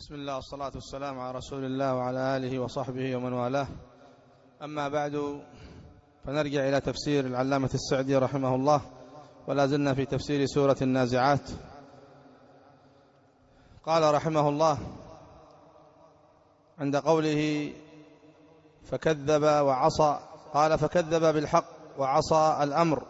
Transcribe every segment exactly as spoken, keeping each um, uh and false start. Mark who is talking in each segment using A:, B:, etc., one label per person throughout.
A: بسم الله والصلاة والسلام على رسول الله وعلى آله وصحبه ومن والاه. أما بعد، فنرجع إلى تفسير العلامة السعدي رحمه الله، ولا زلنا في تفسير سورة النازعات. قال رحمه الله عند قوله فكذب وعصى، قال فكذب بالحق وعصى الأمر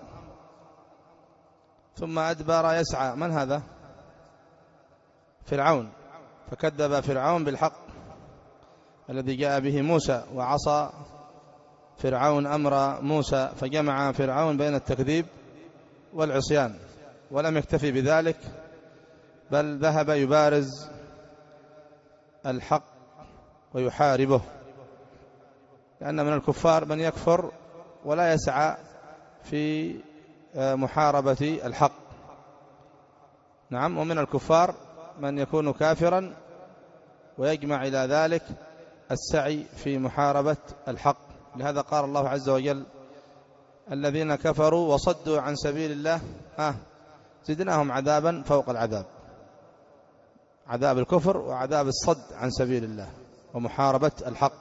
A: ثم أدبر يسعى. من هذا؟ فرعون. فكذب فرعون بالحق الذي جاء به موسى، وعصى فرعون أمر موسى، فجمع فرعون بين التكذيب والعصيان. ولم يكتفي بذلك، بل ذهب يبارز الحق ويحاربه، لأن من الكفار من يكفر ولا يسعى في محاربة الحق. نعم، ومن الكفار من يكون كافرا ويجمع إلى ذلك السعي في محاربة الحق. لهذا قال الله عز وجل الذين كفروا وصدوا عن سبيل الله آه زدناهم عذابا فوق العذاب، عذاب الكفر وعذاب الصد عن سبيل الله ومحاربة الحق.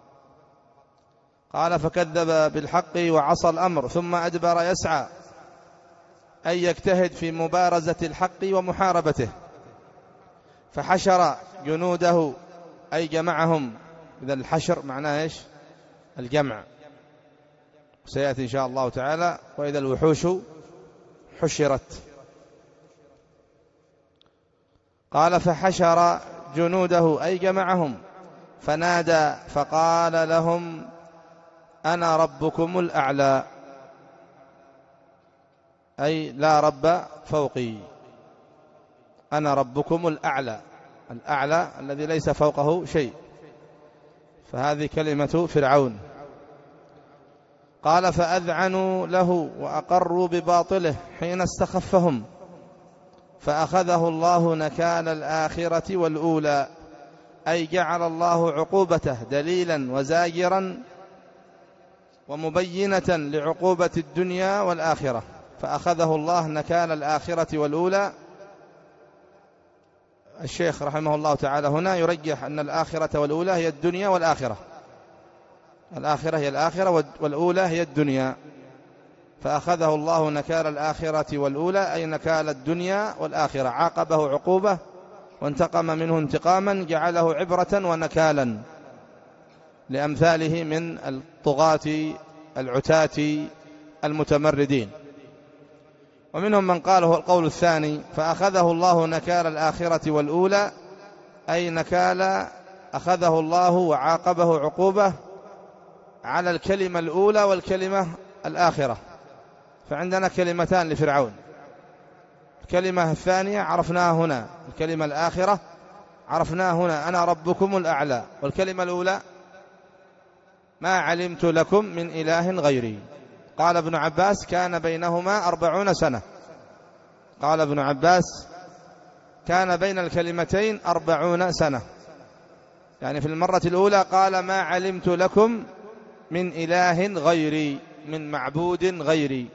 A: قال فكذب بالحق وعصى الأمر ثم أدبر يسعى، أي يجتهد في مبارزة الحق ومحاربته. فحشر جنوده أي جمعهم. إذا الحشر معناه إيش؟ الجمع، سيأتي إن شاء الله تعالى وإذا الوحوش حشرت. قال فحشر جنوده أي جمعهم، فنادى فقال لهم أنا ربكم الأعلى، أي لا رب فوقي، أنا ربكم الأعلى، الأعلى الذي ليس فوقه شيء. فهذه كلمة فرعون. قال فأذعنوا له وأقروا بباطله حين استخفهم، فأخذه الله نكال الآخرة والأولى، أي جعل الله عقوبته دليلا وزاجرا ومبينة لعقوبة الدنيا والآخرة. فأخذه الله نكال الآخرة والأولى. الشيخ رحمه الله تعالى هنا يرجح أن الآخرة والأولى هي الدنيا والآخرة، الآخرة هي الآخرة والأولى هي الدنيا. فأخذه الله نكال الآخرة والأولى أي نكال الدنيا والآخرة، عاقبه عقوبة وانتقم منه انتقاما جعله عبرة ونكالا لأمثاله من الطغاة العتاة المتمردين. ومنهم من قال هو القول الثاني، فأخذه الله نكال الآخرة والأولى أي نكال أخذه الله وعاقبه عقوبة على الكلمة الأولى والكلمة الآخرة. فعندنا كلمتان لفرعون، الكلمة الثانية عرفناها هنا، الكلمة الآخرة عرفناها هنا أنا ربكم الأعلى، والكلمة الأولى ما علمت لكم من إله غيري. قال ابن عباس كان بينهما أربعون سنة، قال ابن عباس كان بين الكلمتين أربعون سنة، يعني في المرة الأولى قال ما علمت لكم من إله غيري، من معبود غيري،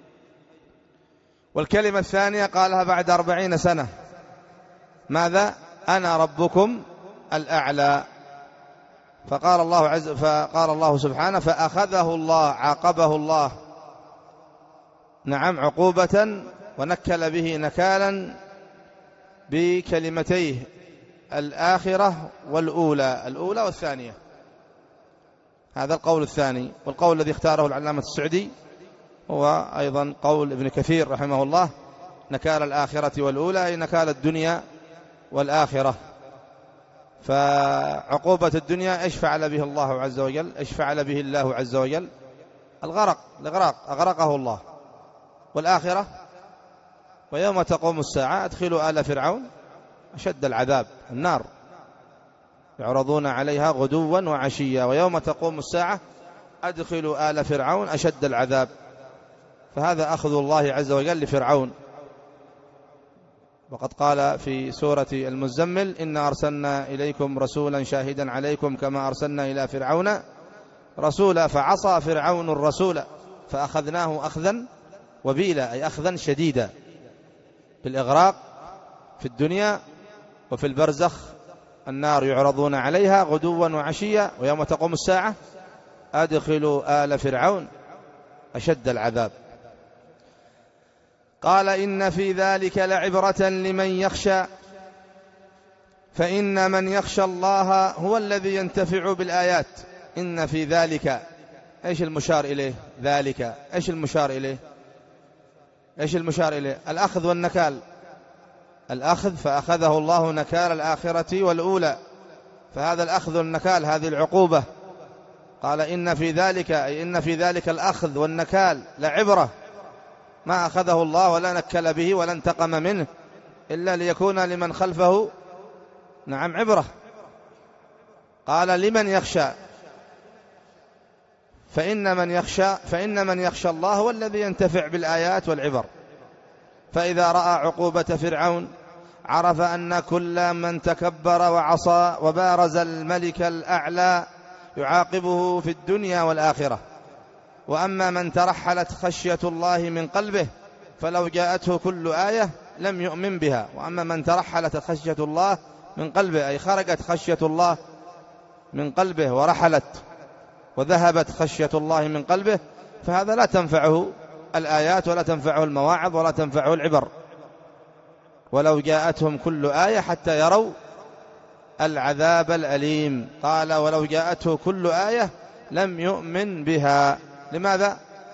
A: والكلمة الثانية قالها بعد أربعين سنة، ماذا؟ أنا ربكم الأعلى. فقال الله عز فقال الله سبحانه فأخذه الله، عاقبه الله نعم عقوبة ونكل به نكالا بكلمتيه الآخرة والأولى، الأولى والثانية. هذا القول الثاني. والقول الذي اختاره العلامة السعدي هو أيضا قول ابن كثير رحمه الله، نكال الآخرة والأولى أي نكال الدنيا والآخرة. فعقوبة الدنيا إيش فعل به الله عز وجل؟ إيش فعل به الله عز وجل؟ الغرق، الإغراق، أغرقه الله. والآخرة ويوم تقوم الساعة أدخلوا آل فرعون أشد العذاب، النار يعرضون عليها غدوا وعشيا، ويوم تقوم الساعة أدخلوا آل فرعون أشد العذاب. فهذا أخذ الله عز وجل لفرعون. وقد قال في سورة المزمل إنا أرسلنا إليكم رسولا شاهدا عليكم كما أرسلنا إلى فرعون رسولا فعصى فرعون الرسول فأخذناه أخذا وبيلا، أي أخذا شديدا بالإغراق في الدنيا وفي البرزخ النار يعرضون عليها غدوا وعشيا ويوم تقوم الساعة أدخلوا آل فرعون أشد العذاب. قال إن في ذلك لعبرة لمن يخشى فإن من يخشى الله هو الذي ينتفع بالآيات. إن في ذلك، إيش المشار إليه؟ ذلك إيش المشار إليه؟ إيش المشار إليه؟ الأخذ والنكال. الأخذ فأخذه الله نكال الآخرة والأولى، فهذا الأخذ والنكال هذه العقوبة. قال إن في ذلك، أي إن في ذلك الأخذ والنكال لعبرة، ما أخذه الله ولا نكل به ولا انتقم منه إلا ليكون لمن خلفه نعم عبرة. قال لمن يخشى، فإن من يخشى فإن من يخشى الله هو الذي ينتفع بالآيات والعبر. فإذا رأى عقوبة فرعون عرف أن كل من تكبر وعصى وبارز الملك الأعلى يعاقبه في الدنيا والآخرة. وأما من ترحلت خشية الله من قلبه فلو جاءته كل آية لم يؤمن بها. وأما من ترحلت خشية الله من قلبه، أي خرجت خشية الله من قلبه ورحلت وذهبت خشية الله من قلبه، فهذا لا تنفعه الآيات ولا تنفعه المواعظ ولا تنفعه العبر. ولو جاءتهم كل آية حتى يروا العذاب الأليم. قال ولو جاءته كل آية لم يؤمن بها. لماذا؟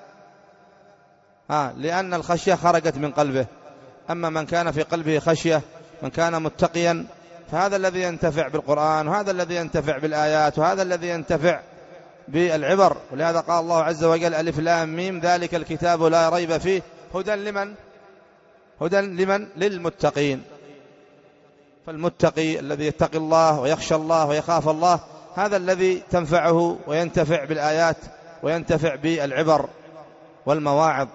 A: آه لأن الخشية خرجت من قلبه. أما من كان في قلبه خشية، من كان متقيا، فهذا الذي ينتفع بالقرآن، وهذا الذي ينتفع بالآيات، وهذا الذي ينتفع بالعبر. ولهذا قال الله عز وجل ألف لام ميم ذلك الكتاب لا ريب فيه هدى لمن؟ هدى لمن؟ للمتقين. فالمتقي الذي يتقي الله ويخشى الله ويخاف الله هذا الذي تنفعه وينتفع بالآيات وينتفع بالعبر والمواعظ.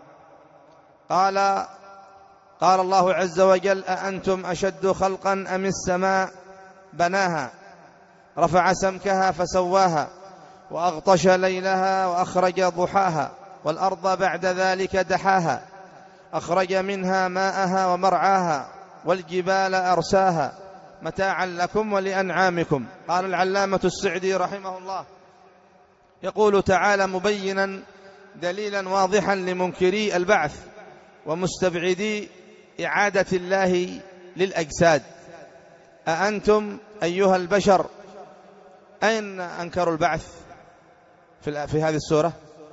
A: قال قال الله عز وجل أأنتم أشد خلقا أم السماء بناها رفع سمكها فسواها وأغطش ليلها وأخرج ضحاها والأرض بعد ذلك دحاها أخرج منها ماءها ومرعاها والجبال أرساها متاعا لكم ولأنعامكم. قال العلامة السعدي رحمه الله يقول تعالى مبينا دليلا واضحا لمنكري البعث ومستبعدي إعادة الله للأجساد. أأنتم أيها البشر، أين أنكروا البعث في, في هذه السورة؟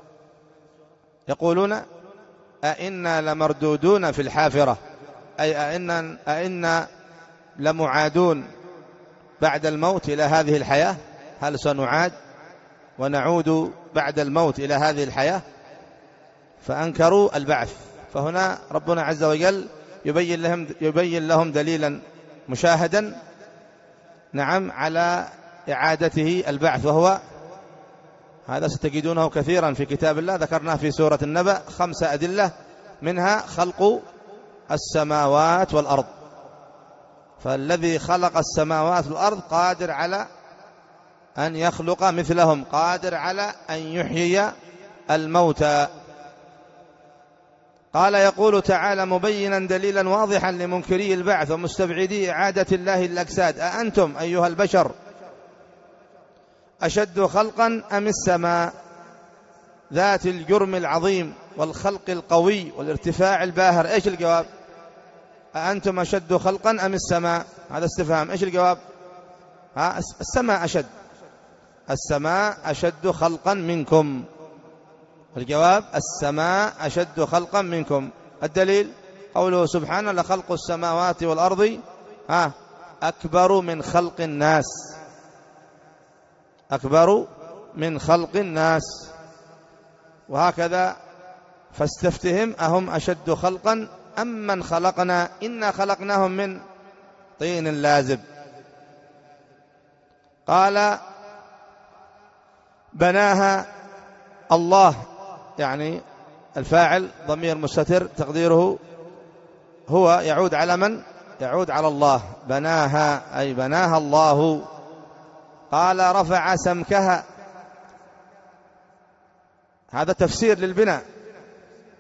A: يقولون أئنا لمردودون في الحافرة، أي أئنا, أئنا لمعادون بعد الموت إلى هذه الحياة. هل سنعاد ونعود بعد الموت إلى هذه الحياة؟ فأنكروا البعث. فهنا ربنا عز وجل يبين لهم, يبين لهم دليلا مشاهدا نعم على إعادته البعث، وهو هذا ستجدونه كثيرا في كتاب الله، ذكرناه في سورة النبأ خمسة أدلة منها خلق السماوات والأرض. فالذي خلق السماوات والأرض قادر على أن يخلق مثلهم، قادر على أن يحيي الموتى. قال يقول تعالى مبينا دليلا واضحا لمنكري البعث ومستبعدي إعادة الله الأجساد أأنتم أيها البشر أشد خلقا أم السماء ذات الجرم العظيم والخلق القوي والارتفاع الباهر؟ إيش الجواب؟ أأنتم أشد خلقا أم السماء؟ هذا استفهام. إيش الجواب؟ ها السماء أشد، السماء أشد خلقا منكم. الجواب السماء أشد خلقا منكم. الدليل قوله سبحانه لخلق السماوات والأرض ها أكبر من خلق الناس، أكبر من خلق الناس. وهكذا فاستفتهم أهم أشد خلقا أم من خلقنا إنا خلقناهم من طين لازب. قال بناها الله، يعني الفاعل ضمير مستتر تقديره هو يعود على من؟ يعود على الله. بناها أي بناها الله. قال رفع سمكها، هذا تفسير للبناء،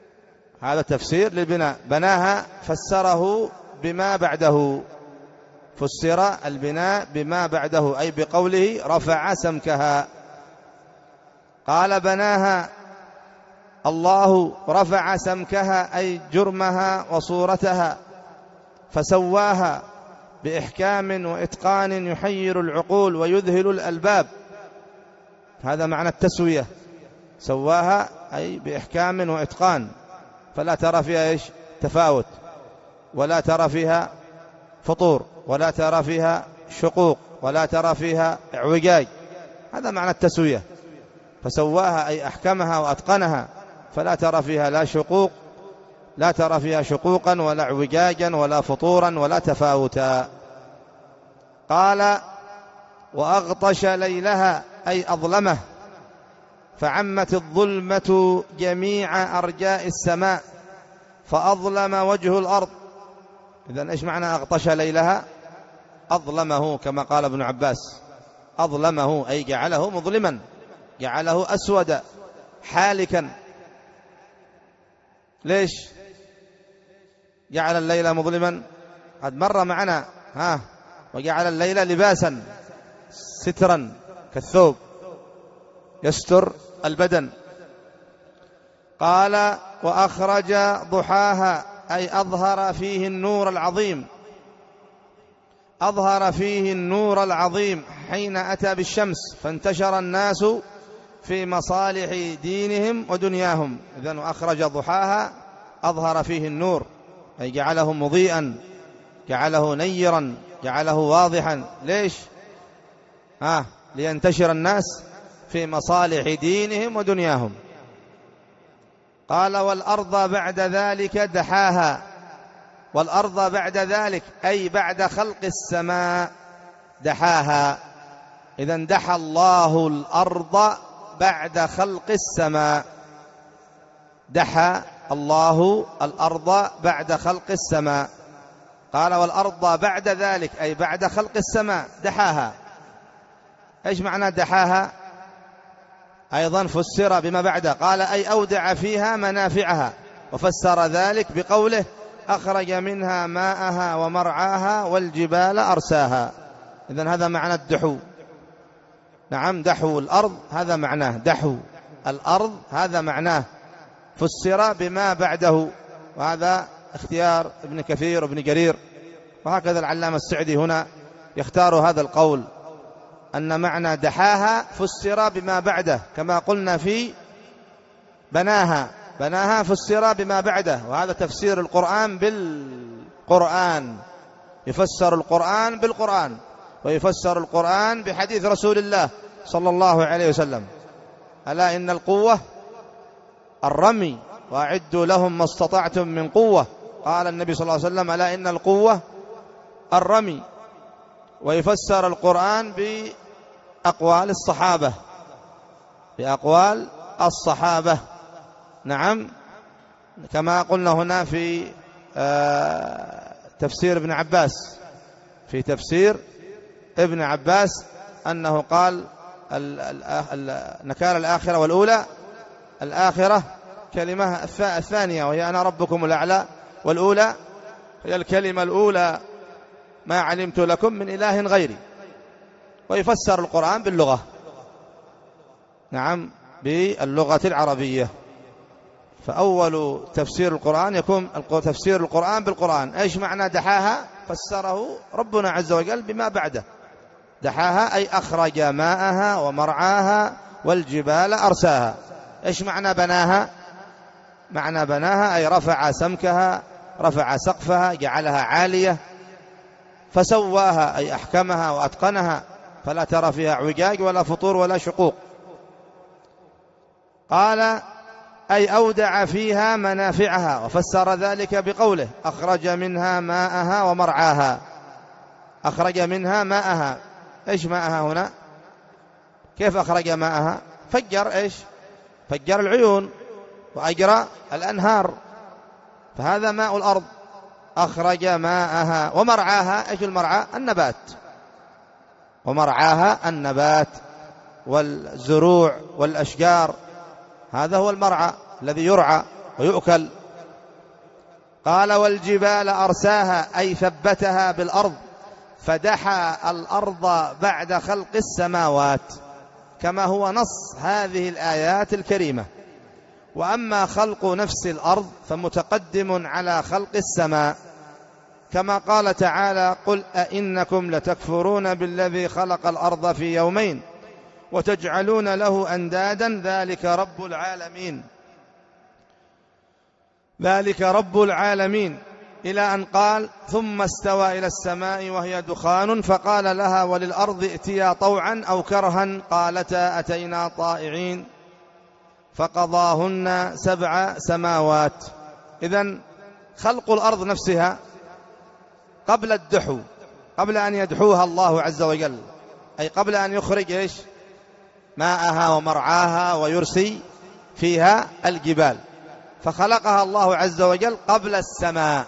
A: هذا تفسير للبناء. بناها فسره بما بعده، فسر البناء بما بعده أي بقوله رفع سمكها. قال بناها الله، رفع سمكها أي جرمها وصورتها، فسواها بإحكام وإتقان يحير العقول ويذهل الألباب. هذا معنى التسوية، سواها أي بإحكام وإتقان، فلا ترى فيها إيش تفاوت، ولا ترى فيها فطور، ولا ترى فيها شقوق، ولا ترى فيها اعوجاج. هذا معنى التسوية. فسواها أي أحكمها وأتقنها، فلا ترى فيها لا شقوق، لا ترى فيها شقوقا ولا اعوجاجا ولا فطورا ولا تفاوتا. قال وأغطش ليلها أي أظلمه، فعمت الظلمة جميع أرجاء السماء فأظلم وجه الأرض. إذن إيش معنى أغطش ليلها؟ أظلمه، كما قال ابن عباس، أظلمه أي جعله مظلما، جعله أسود حالكا. ليش جعل الليل مظلما؟ قد مر معنا ها وجعل الليل لباسا سترا كالثوب يستر البدن. قال وأخرج ضحاها أي أظهر فيه النور العظيم، أظهر فيه النور العظيم حين أتى بالشمس، فانتشر الناس في مصالح دينهم ودنياهم. إذن أخرج ضحاها أظهر فيه النور أي جعله مضيئا، جعله نيرا، جعله واضحا. ليش؟ ها لينتشر الناس في مصالح دينهم ودنياهم. قال والأرض بعد ذلك دحاها، والأرض بعد ذلك أي بعد خلق السماء دحاها. إذن دحى الله الأرض بعد خلق السماء، دحى الله الأرض بعد خلق السماء. قال والأرض بعد ذلك أي بعد خلق السماء دحاها. إيش معنى دحاها؟ أيضا فسر بما بعده، قال أي أودع فيها منافعها، وفسر ذلك بقوله أخرج منها ماءها ومرعاها والجبال أرساها. إذن هذا معنى الدحو. نعم، دحو الأرض هذا معناه، دحو الأرض هذا معناه، فسر بما بعده. وهذا اختيار ابن كثير وابن جرير، وهكذا العلامة السعدي هنا يختار هذا القول، أن معنى دحاها فسر بما بعده، كما قلنا في بناها، بناها فسر بما بعده. وهذا تفسير القرآن بالقرآن، يفسر القرآن بالقرآن، ويفسر القرآن بحديث رسول الله صلى الله عليه وسلم. ألا إن القوة الرمي وأعدوا لهم ما استطعتم من قوة. قال النبي صلى الله عليه وسلم ألا إن القوة الرمي. ويفسر القرآن بأقوال الصحابة، بأقوال الصحابة. نعم، كما قلنا هنا في تفسير ابن عباس، في تفسير ابن عباس أنه قال نكال الآخرة والأولى. الآخرة كلمة الثانية وهي أنا ربكم الأعلى، والأولى هي الكلمة الأولى ما علمت لكم من إله غيري. ويفسر القرآن باللغة، نعم، باللغة العربية. فأول تفسير القرآن يكون تفسير القرآن بالقرآن. إيش معنى دحاها؟ فسره ربنا عز وجل بما بعده. دحاها أي أخرج ماءها ومرعاها والجبال أرساها. إيش معنى بناها؟ معنى بناها أي رفع سمكها، رفع سقفها، جعلها عالية. فسواها أي أحكمها وأتقنها، فلا ترى فيها عجاج ولا فطور ولا شقوق. قال أي أودع فيها منافعها، وفسر ذلك بقوله أخرج منها ماءها ومرعاها. أخرج منها ماءها. إيش ماءها هنا؟ كيف أخرج ماءها؟ فجر إيش؟ فجر العيون وأجرى الأنهار، فهذا ماء الأرض. أخرج ماءها ومرعاها. إيش المرعى؟ النبات. ومرعاها النبات والزروع والأشجار، هذا هو المرعى الذي يرعى ويؤكل. قال والجبال أرساها أي ثبتها بالأرض، فدحى الأرض بعد خلق السماوات، كما هو نص هذه الآيات الكريمة. وأما خلق نفس الأرض فمتقدم على خلق السماء، كما قال تعالى: قل أئنكم لتكفرون بالذي خلق الأرض في يومين وتجعلون له أندادا ذلك رب العالمين ذلك رب العالمين إلى أن قال: ثم استوى إلى السماء وهي دخان فقال لها وللأرض ائتيا طوعا أو كرها قالتا أتينا طائعين فقضاهن سبع سماوات. إذن خلق الأرض نفسها قبل الدحو، قبل أن يدحوها الله عز وجل، أي قبل أن يخرج إيش؟ ماءها ومرعاها ويرسي فيها الجبال، فخلقها الله عز وجل قبل السماء.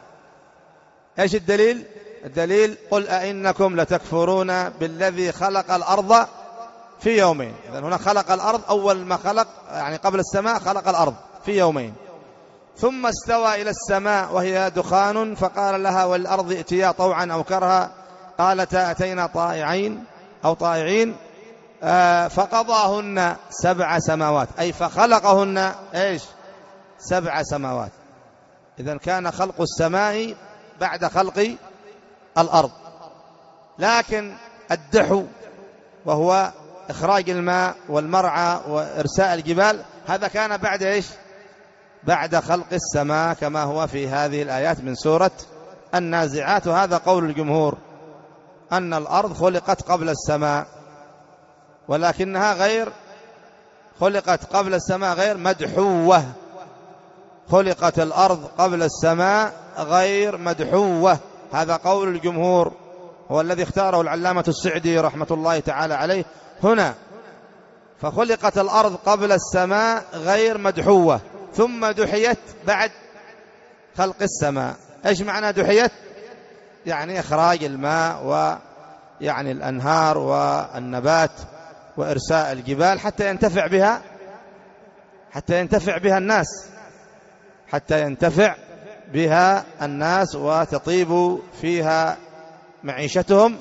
A: إيش الدليل؟ الدليل: قل أئنكم لتكفرون بالذي خلق الأرض في يومين. إذن هنا خلق الأرض، أول ما خلق يعني قبل السماء خلق الأرض في يومين. ثم استوى إلى السماء وهي دخان فقال لها والأرض ائتيا طوعا أو كرها قالتا أتينا طائعين أو طائعين آه فقضاهن سبع سماوات، أي فخلقهن إيش؟ سبع سماوات. إذن كان خلق السماء بعد خلق الأرض، لكن الدحو وهو إخراج الماء والمرعى وإرساء الجبال هذا كان بعد إيش؟ بعد خلق السماء، كما هو في هذه الآيات من سورة النازعات. وهذا قول الجمهور أن الأرض خلقت قبل السماء، ولكنها غير خلقت قبل السماء غير مدحوة. خلقت الأرض قبل السماء غير مدحوة، هذا قول الجمهور، هو الذي اختاره العلامة السعدي رحمة الله تعالى عليه هنا. فخلقت الأرض قبل السماء غير مدحوة، ثم دحيت بعد خلق السماء. إيش معنى دحيت؟ يعني إخراج الماء ويعني الأنهار والنبات وإرساء الجبال حتى ينتفع بها حتى ينتفع بها الناس حتى ينتفع بها الناس وتطيب فيها معيشتهم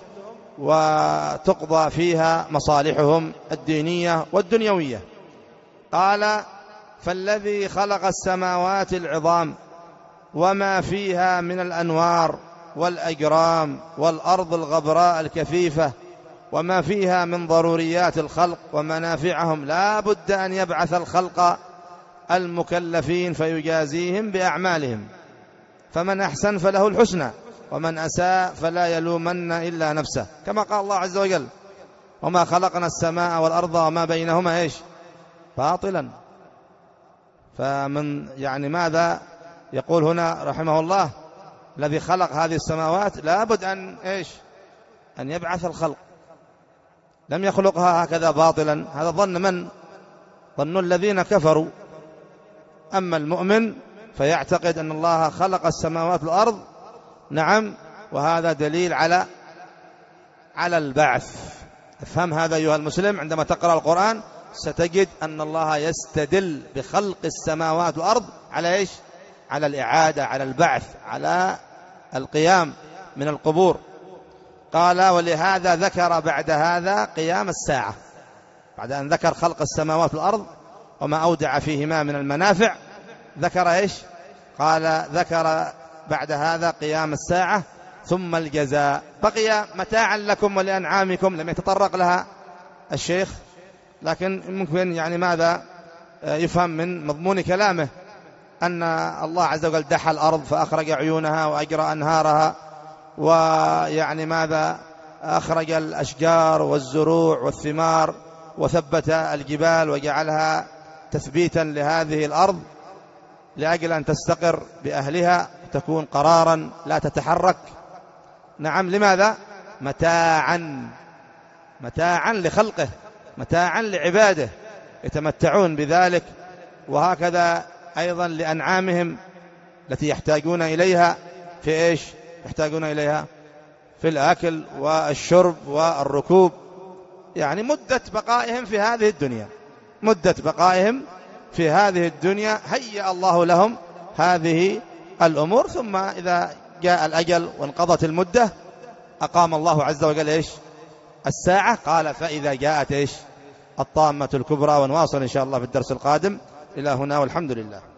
A: وتقضى فيها مصالحهم الدينية والدنيوية. قال: فالذي خلق السماوات العظام وما فيها من الأنوار والأجرام والأرض الغبراء الكثيفة وما فيها من ضروريات الخلق ومنافعهم لا بد أن يبعث الخلق المكلفين فيجازيهم بأعمالهم، فمن أحسن فله الحسنى ومن أساء فلا يلومن إلا نفسه، كما قال الله عز وجل: وما خلقنا السماء والأرض وما بينهما إيش؟ باطلا. فمن يعني ماذا يقول هنا رحمه الله؟ الذي خلق هذه السماوات لابد أن إيش؟ أن يبعث الخلق، لم يخلقها هكذا باطلا. هذا ظن من؟ ظن الذين كفروا. أما المؤمن فيعتقد أن الله خلق السماوات والأرض، نعم، وهذا دليل على على البعث. افهم هذا أيها المسلم، عندما تقرأ القرآن ستجد أن الله يستدل بخلق السماوات والأرض على إيش؟ على الإعادة، على البعث، على القيام من القبور. قال: ولهذا ذكر بعد هذا قيام الساعة، بعد أن ذكر خلق السماوات والأرض وما أودع فيهما من المنافع ذكر إيش؟ قال: ذكر بعد هذا قيام الساعة ثم الجزاء. بقي متاعا لكم ولأنعامكم، لم يتطرق لها الشيخ، لكن ممكن يعني ماذا يفهم من مضمون كلامه أن الله عز وجل دحى الأرض فأخرج عيونها وأجرى أنهارها، ويعني ماذا أخرج الأشجار والزروع والثمار وثبت الجبال وجعلها تثبيتا لهذه الأرض لأجل أن تستقر بأهلها تكون قرارا لا تتحرك. نعم، لماذا؟ متاعا متاعا لخلقه، متاعا لعباده يتمتعون بذلك، وهكذا أيضا لأنعامهم التي يحتاجون إليها في إيش؟ يحتاجون إليها في الأكل والشرب والركوب، يعني مدة بقائهم في هذه الدنيا مدة بقائهم في هذه الدنيا هيأ الله لهم هذه الأمور، ثم إذا جاء الأجل وانقضت المدة أقام الله عز وجل إيش الساعة؟ قال فإذا جاءت إيش الطامة الكبرى. ونواصل إن شاء الله في الدرس القادم. إلى هنا والحمد لله.